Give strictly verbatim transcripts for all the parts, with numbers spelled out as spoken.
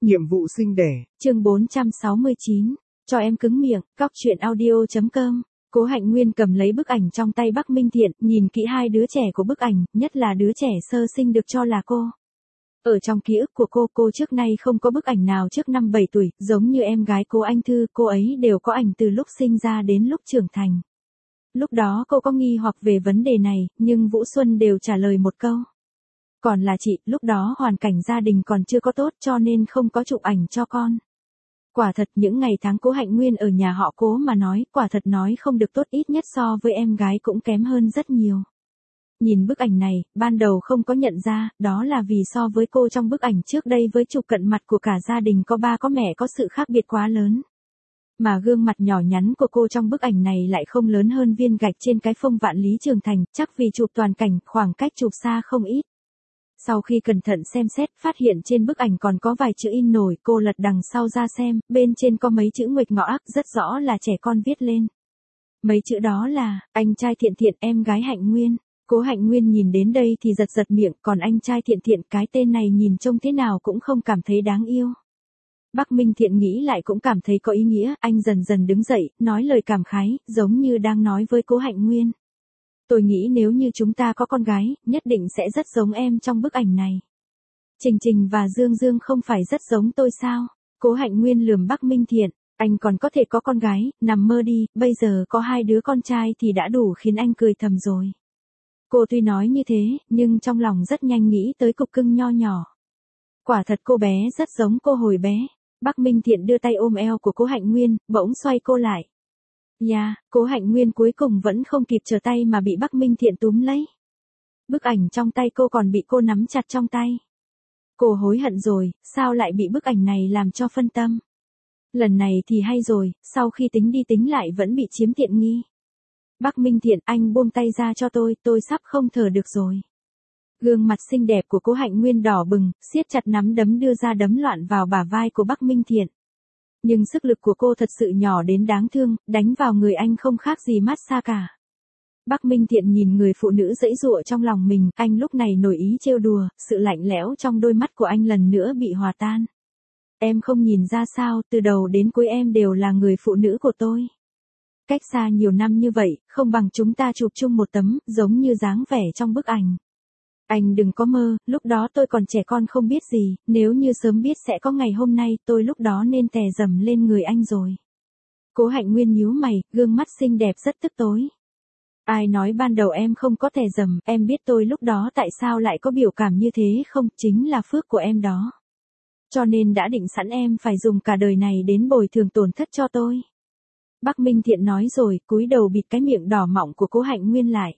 Nhiệm vụ sinh đẻ. Chương bốn trăm sáu mươi chín. Cho em cứng miệng, cóc truyện audio chấm com. Cố Hạnh Nguyên cầm lấy bức ảnh trong tay Bắc Minh Thiện, nhìn kỹ hai đứa trẻ của bức ảnh, nhất là đứa trẻ sơ sinh được cho là cô. Ở trong ký ức của cô, cô trước nay không có bức ảnh nào trước năm bảy tuổi, giống như em gái cô Anh Thư, cô ấy đều có ảnh từ lúc sinh ra đến lúc trưởng thành. Lúc đó cô có nghi hoặc về vấn đề này, nhưng Vũ Xuân đều trả lời một câu. Còn là chị, lúc đó hoàn cảnh gia đình còn chưa có tốt cho nên không có chụp ảnh cho con. Quả thật những ngày tháng Cố Hạnh Nguyên ở nhà họ Cố mà nói, quả thật nói không được tốt, ít nhất so với em gái cũng kém hơn rất nhiều. Nhìn bức ảnh này, ban đầu không có nhận ra, đó là vì so với cô trong bức ảnh trước đây với chụp cận mặt của cả gia đình có ba có mẹ có sự khác biệt quá lớn. Mà gương mặt nhỏ nhắn của cô trong bức ảnh này lại không lớn hơn viên gạch trên cái phông Vạn Lý Trường Thành, chắc vì chụp toàn cảnh, khoảng cách chụp xa không ít. Sau khi cẩn thận xem xét, phát hiện trên bức ảnh còn có vài chữ in nổi, cô lật đằng sau ra xem, bên trên có mấy chữ nguệch ngoạc, rất rõ là trẻ con viết lên. Mấy chữ đó là, anh trai Thiện Thiện, em gái Hạnh Nguyên. Cố Hạnh Nguyên nhìn đến đây thì giật giật miệng, còn anh trai Thiện Thiện, cái tên này nhìn trông thế nào cũng không cảm thấy đáng yêu. Bắc Minh Thiện nghĩ lại cũng cảm thấy có ý nghĩa, anh dần dần đứng dậy, nói lời cảm khái, giống như đang nói với Cố Hạnh Nguyên. Tôi nghĩ nếu như chúng ta có con gái, nhất định sẽ rất giống em trong bức ảnh này. Trình Trình và Dương Dương không phải rất giống tôi sao? Cố Hạnh Nguyên lườm Bắc Minh Thiện, anh còn có thể có con gái, nằm mơ đi, bây giờ có hai đứa con trai thì đã đủ khiến anh cười thầm rồi. Cô tuy nói như thế, nhưng trong lòng rất nhanh nghĩ tới cục cưng nho nhỏ. Quả thật cô bé rất giống cô hồi bé. Bắc Minh Thiện đưa tay ôm eo của Cố Hạnh Nguyên, bỗng xoay cô lại. Ya, yeah, Cố Hạnh Nguyên cuối cùng vẫn không kịp trở tay mà bị Bắc Minh Thiện túm lấy. Bức ảnh trong tay cô còn bị cô nắm chặt trong tay. Cô hối hận rồi, sao lại bị bức ảnh này làm cho phân tâm. Lần này thì hay rồi, sau khi tính đi tính lại vẫn bị chiếm tiện nghi. Bắc Minh Thiện, anh buông tay ra cho tôi, tôi sắp không thở được rồi. Gương mặt xinh đẹp của Cố Hạnh Nguyên đỏ bừng, siết chặt nắm đấm đưa ra đấm loạn vào bả vai của Bắc Minh Thiện. Nhưng sức lực của cô thật sự nhỏ đến đáng thương, đánh vào người anh không khác gì mát xa cả. Bắc Minh Thiện nhìn người phụ nữ giãy giụa trong lòng mình, anh lúc này nổi ý trêu đùa, sự lạnh lẽo trong đôi mắt của anh lần nữa bị hòa tan. Em không nhìn ra sao, từ đầu đến cuối em đều là người phụ nữ của tôi. Cách xa nhiều năm như vậy, không bằng chúng ta chụp chung một tấm, giống như dáng vẻ trong bức ảnh. Anh đừng có mơ, lúc đó tôi còn trẻ con không biết gì, nếu như sớm biết sẽ có ngày hôm nay, tôi lúc đó nên tè dầm lên người anh rồi. Cố Hạnh Nguyên nhíu mày, gương mắt xinh đẹp rất tức tối. Ai nói ban đầu em không có tè dầm, em biết tôi lúc đó tại sao lại có biểu cảm như thế không, chính là phước của em đó. Cho nên đã định sẵn em phải dùng cả đời này đến bồi thường tổn thất cho tôi. Bắc Minh Thiện nói rồi, cúi đầu bịt cái miệng đỏ mọng của Cố Hạnh Nguyên lại.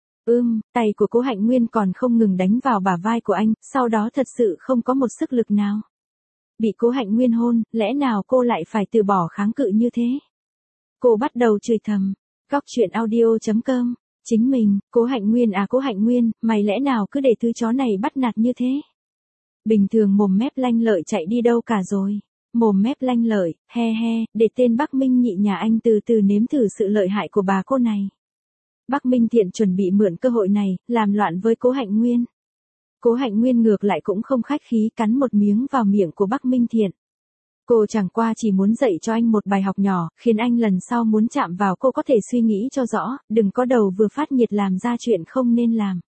Ưm, tay của Cố Hạnh Nguyên còn không ngừng đánh vào bả vai của anh, sau đó thật sự không có một sức lực nào. Bị Cố Hạnh Nguyên hôn, lẽ nào cô lại phải từ bỏ kháng cự như thế? Cô bắt đầu chửi thầm, cóc truyện audio chấm com, chính mình, Cố Hạnh Nguyên à Cố Hạnh Nguyên, mày lẽ nào cứ để thứ chó này bắt nạt như thế? Bình thường mồm mép lanh lợi chạy đi đâu cả rồi? Mồm mép lanh lợi, he he, để tên Bắc Minh nhị nhà anh từ từ nếm thử sự lợi hại của bà cô này. Bắc Minh Thiện chuẩn bị mượn cơ hội này, làm loạn với Cố Hạnh Nguyên. Cố Hạnh Nguyên ngược lại cũng không khách khí cắn một miếng vào miệng của Bắc Minh Thiện. Cô chẳng qua chỉ muốn dạy cho anh một bài học nhỏ, khiến anh lần sau muốn chạm vào cô có thể suy nghĩ cho rõ, đừng có đầu vừa phát nhiệt làm ra chuyện không nên làm.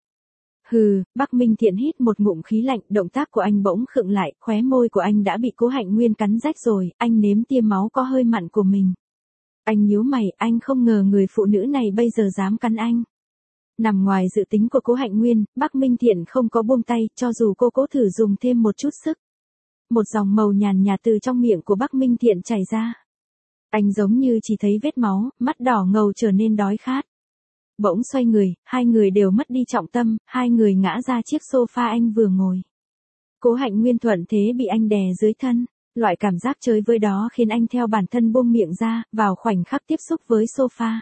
Hừ, Bắc Minh Thiện hít một ngụm khí lạnh, động tác của anh bỗng khựng lại, khóe môi của anh đã bị Cố Hạnh Nguyên cắn rách rồi, anh nếm tia máu có hơi mặn của mình. Anh nhíu mày, anh không ngờ người phụ nữ này bây giờ dám cắn anh. Nằm ngoài dự tính của Cố Hạnh Nguyên, Bắc Minh Thiện không có buông tay, cho dù cô cố thử dùng thêm một chút sức. Một dòng màu nhàn nhạt từ trong miệng của Bắc Minh Thiện chảy ra. Anh giống như chỉ thấy vết máu, mắt đỏ ngầu trở nên đói khát. Bỗng xoay người, hai người đều mất đi trọng tâm, hai người ngã ra chiếc sofa anh vừa ngồi. Cố Hạnh Nguyên thuận thế bị anh đè dưới thân. Loại cảm giác chơi với đó khiến anh theo bản thân buông miệng ra, vào khoảnh khắc tiếp xúc với sofa.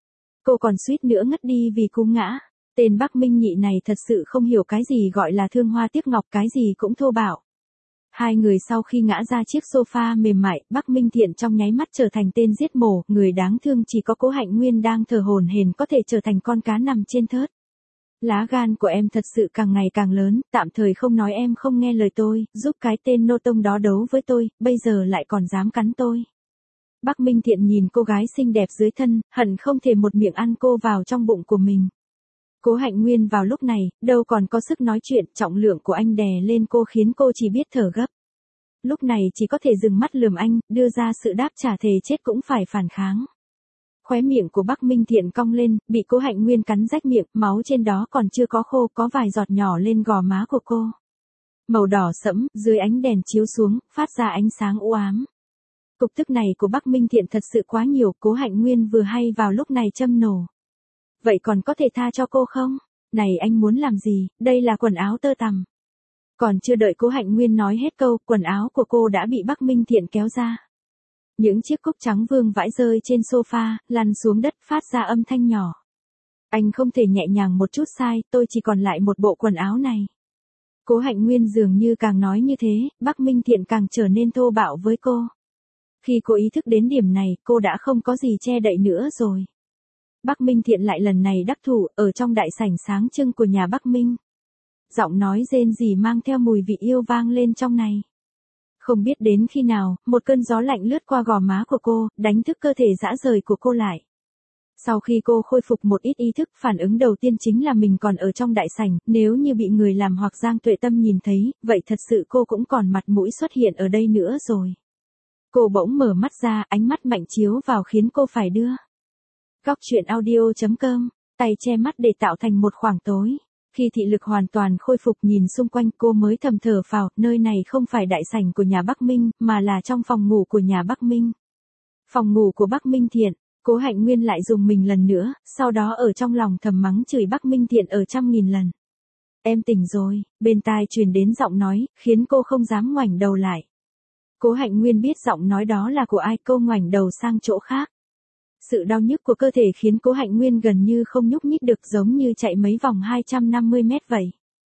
Cô còn suýt nữa ngất đi vì cú ngã. Tên Bắc Minh nhị này thật sự không hiểu cái gì gọi là thương hoa tiếc ngọc, cái gì cũng thô bạo. Hai người sau khi ngã ra chiếc sofa mềm mại, Bắc Minh Thiện trong nháy mắt trở thành tên giết mổ, người đáng thương chỉ có Cố Hạnh Nguyên đang thở hổn hển có thể trở thành con cá nằm trên thớt. Lá gan của em thật sự càng ngày càng lớn, tạm thời không nói em không nghe lời tôi, giúp cái tên nô tông đó đấu với tôi, bây giờ lại còn dám cắn tôi. Bắc Minh Thiện nhìn cô gái xinh đẹp dưới thân, hận không thể một miệng ăn cô vào trong bụng của mình. Cố Hạnh Nguyên vào lúc này, đâu còn có sức nói chuyện, trọng lượng của anh đè lên cô khiến cô chỉ biết thở gấp. Lúc này chỉ có thể dừng mắt lườm anh, đưa ra sự đáp trả thề chết cũng phải phản kháng. Khóe miệng của Bắc Minh Thiện cong lên, bị Cố Hạnh Nguyên cắn rách miệng, máu trên đó còn chưa có khô, có vài giọt nhỏ lên gò má của cô. Màu đỏ sẫm, dưới ánh đèn chiếu xuống, phát ra ánh sáng u ám. Cục tức này của Bắc Minh Thiện thật sự quá nhiều, Cố Hạnh Nguyên vừa hay vào lúc này châm nổ. Vậy còn có thể tha cho cô không? Này anh muốn làm gì, đây là quần áo tơ tằm. Còn chưa đợi Cố Hạnh Nguyên nói hết câu, quần áo của cô đã bị Bắc Minh Thiện kéo ra. Những chiếc cúc trắng vương vãi rơi trên sofa, lăn xuống đất phát ra âm thanh nhỏ. Anh không thể nhẹ nhàng một chút sai, tôi chỉ còn lại một bộ quần áo này. Cố Hạnh Nguyên dường như càng nói như thế, Bắc Minh Thiện càng trở nên thô bạo với cô. Khi cô ý thức đến điểm này, cô đã không có gì che đậy nữa rồi. Bắc Minh Thiện lại lần này đắc thủ, ở trong đại sảnh sáng trưng của nhà Bắc Minh. Giọng nói rên rỉ mang theo mùi vị yêu vang lên trong này. Không biết đến khi nào, một cơn gió lạnh lướt qua gò má của cô, đánh thức cơ thể dã rời của cô lại. Sau khi cô khôi phục một ít ý thức, phản ứng đầu tiên chính là mình còn ở trong đại sảnh, nếu như bị người làm hoặc Giang Tuệ Tâm nhìn thấy, vậy thật sự cô cũng còn mặt mũi xuất hiện ở đây nữa rồi. Cô bỗng mở mắt ra, ánh mắt mạnh chiếu vào khiến cô phải đưa. Góc truyện audio chấm com, tay che mắt để tạo thành một khoảng tối. Khi thị lực hoàn toàn khôi phục nhìn xung quanh cô mới thầm thở phào, nơi này không phải đại sảnh của nhà Bắc Minh, mà là trong phòng ngủ của nhà Bắc Minh. Phòng ngủ của Bắc Minh Thiện, Cố Hạnh Nguyên lại dùng mình lần nữa, sau đó ở trong lòng thầm mắng chửi Bắc Minh Thiện ở trăm nghìn lần. Em tỉnh rồi, bên tai truyền đến giọng nói, khiến cô không dám ngoảnh đầu lại. Cố Hạnh Nguyên biết giọng nói đó là của ai, cô ngoảnh đầu sang chỗ khác. Sự đau nhức của cơ thể khiến Cố Hạnh Nguyên gần như không nhúc nhích được, giống như chạy mấy vòng hai trăm năm mươi mét vậy.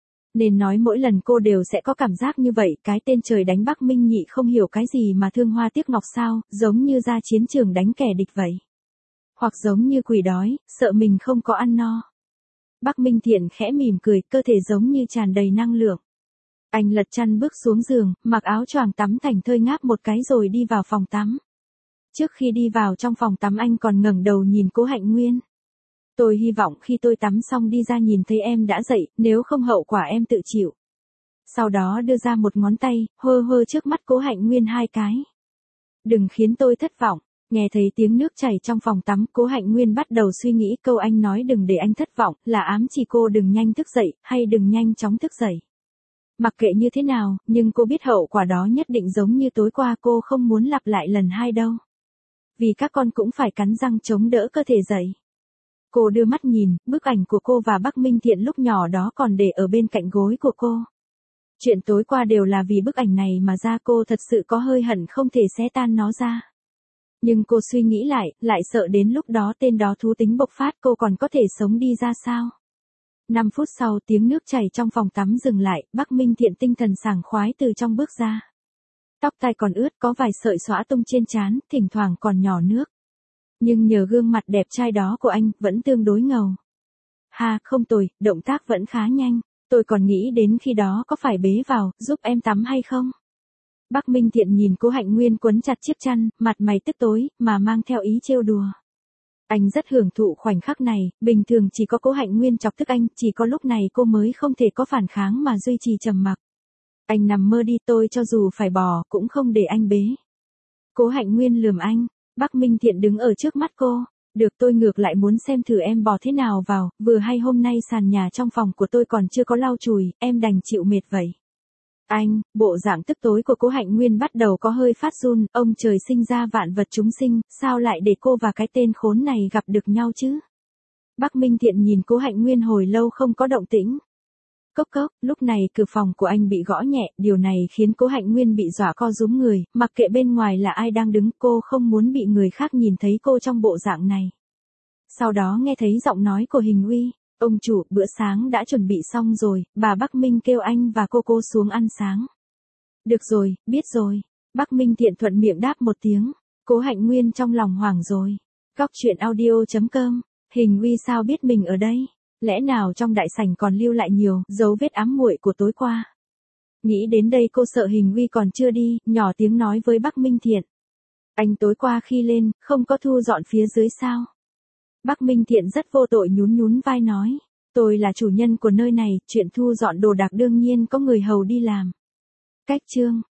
Nên nói mỗi lần cô đều sẽ có cảm giác như vậy, cái tên trời đánh Bắc Minh Nhị không hiểu cái gì mà thương hoa tiếc ngọc sao, giống như ra chiến trường đánh kẻ địch vậy. Hoặc giống như quỷ đói, sợ mình không có ăn no. Bắc Minh Thiện khẽ mỉm cười, cơ thể giống như tràn đầy năng lượng. Anh lật chăn bước xuống giường, mặc áo choàng tắm thành thơi ngáp một cái rồi đi vào phòng tắm. Trước khi đi vào trong phòng tắm anh còn ngẩng đầu nhìn Cố Hạnh Nguyên. Tôi hy vọng khi tôi tắm xong đi ra nhìn thấy em đã dậy, nếu không hậu quả em tự chịu. Sau đó đưa ra một ngón tay, hơ hơ trước mắt Cố Hạnh Nguyên hai cái. Đừng khiến tôi thất vọng. Nghe thấy tiếng nước chảy trong phòng tắm, Cố Hạnh Nguyên bắt đầu suy nghĩ câu anh nói đừng để anh thất vọng, là ám chỉ cô đừng nhanh thức dậy, hay đừng nhanh chóng thức dậy. Mặc kệ như thế nào, nhưng cô biết hậu quả đó nhất định giống như tối qua, cô không muốn lặp lại lần hai đâu. Vì các con cũng phải cắn răng chống đỡ cơ thể dậy. Cô đưa mắt nhìn, bức ảnh của cô và Bắc Minh Thiện lúc nhỏ đó còn để ở bên cạnh gối của cô. Chuyện tối qua đều là vì bức ảnh này mà ra, cô thật sự có hơi hận không thể xé tan nó ra. Nhưng cô suy nghĩ lại, lại sợ đến lúc đó tên đó thú tính bộc phát, cô còn có thể sống đi ra sao. năm phút sau tiếng nước chảy trong phòng tắm dừng lại, Bắc Minh Thiện tinh thần sảng khoái từ trong bước ra. Tóc tai còn ướt, có vài sợi xõa tung trên trán, thỉnh thoảng còn nhỏ nước. Nhưng nhờ gương mặt đẹp trai đó của anh, vẫn tương đối ngầu. Ha, không tồi, động tác vẫn khá nhanh. Tôi còn nghĩ đến khi đó có phải bế vào, giúp em tắm hay không? Bắc Minh Thiện nhìn Cố Hạnh Nguyên quấn chặt chiếc chăn, mặt mày tức tối, mà mang theo ý trêu đùa. Anh rất hưởng thụ khoảnh khắc này, bình thường chỉ có Cố Hạnh Nguyên chọc tức anh, chỉ có lúc này cô mới không thể có phản kháng mà duy trì trầm mặc. Anh nằm mơ đi, tôi cho dù phải bò, cũng không để anh bế. Cố Hạnh Nguyên lườm anh, Bắc Minh Thiện đứng ở trước mắt cô. Được, tôi ngược lại muốn xem thử em bò thế nào vào, vừa hay hôm nay sàn nhà trong phòng của tôi còn chưa có lau chùi, em đành chịu mệt vậy. Anh, bộ dạng tức tối của Cố Hạnh Nguyên bắt đầu có hơi phát run, ông trời sinh ra vạn vật chúng sinh, sao lại để cô và cái tên khốn này gặp được nhau chứ? Bắc Minh Thiện nhìn Cố Hạnh Nguyên hồi lâu không có động tĩnh. Cốc cốc, lúc này cửa phòng của anh bị gõ nhẹ, điều này khiến Cố Hạnh Nguyên bị dọa co rúm người, mặc kệ bên ngoài là ai đang đứng, cô không muốn bị người khác nhìn thấy cô trong bộ dạng này. Sau đó nghe thấy giọng nói của Hình Uy, ông chủ, bữa sáng đã chuẩn bị xong rồi, bà Bắc Minh kêu anh và cô cô xuống ăn sáng. Được rồi, biết rồi. Bắc Minh Thiện thuận miệng đáp một tiếng, Cố Hạnh Nguyên trong lòng hoảng rồi. Góc truyện audio chấm com, Hình Uy sao biết mình ở đây? Lẽ nào trong đại sảnh còn lưu lại nhiều dấu vết ám muội của tối qua? Nghĩ đến đây cô sợ Hình Uy còn chưa đi, nhỏ tiếng nói với Bắc Minh Thiện. Anh tối qua khi lên, không có thu dọn phía dưới sao? Bắc Minh Thiện rất vô tội nhún nhún vai nói. Tôi là chủ nhân của nơi này, chuyện thu dọn đồ đạc đương nhiên có người hầu đi làm. Cách chương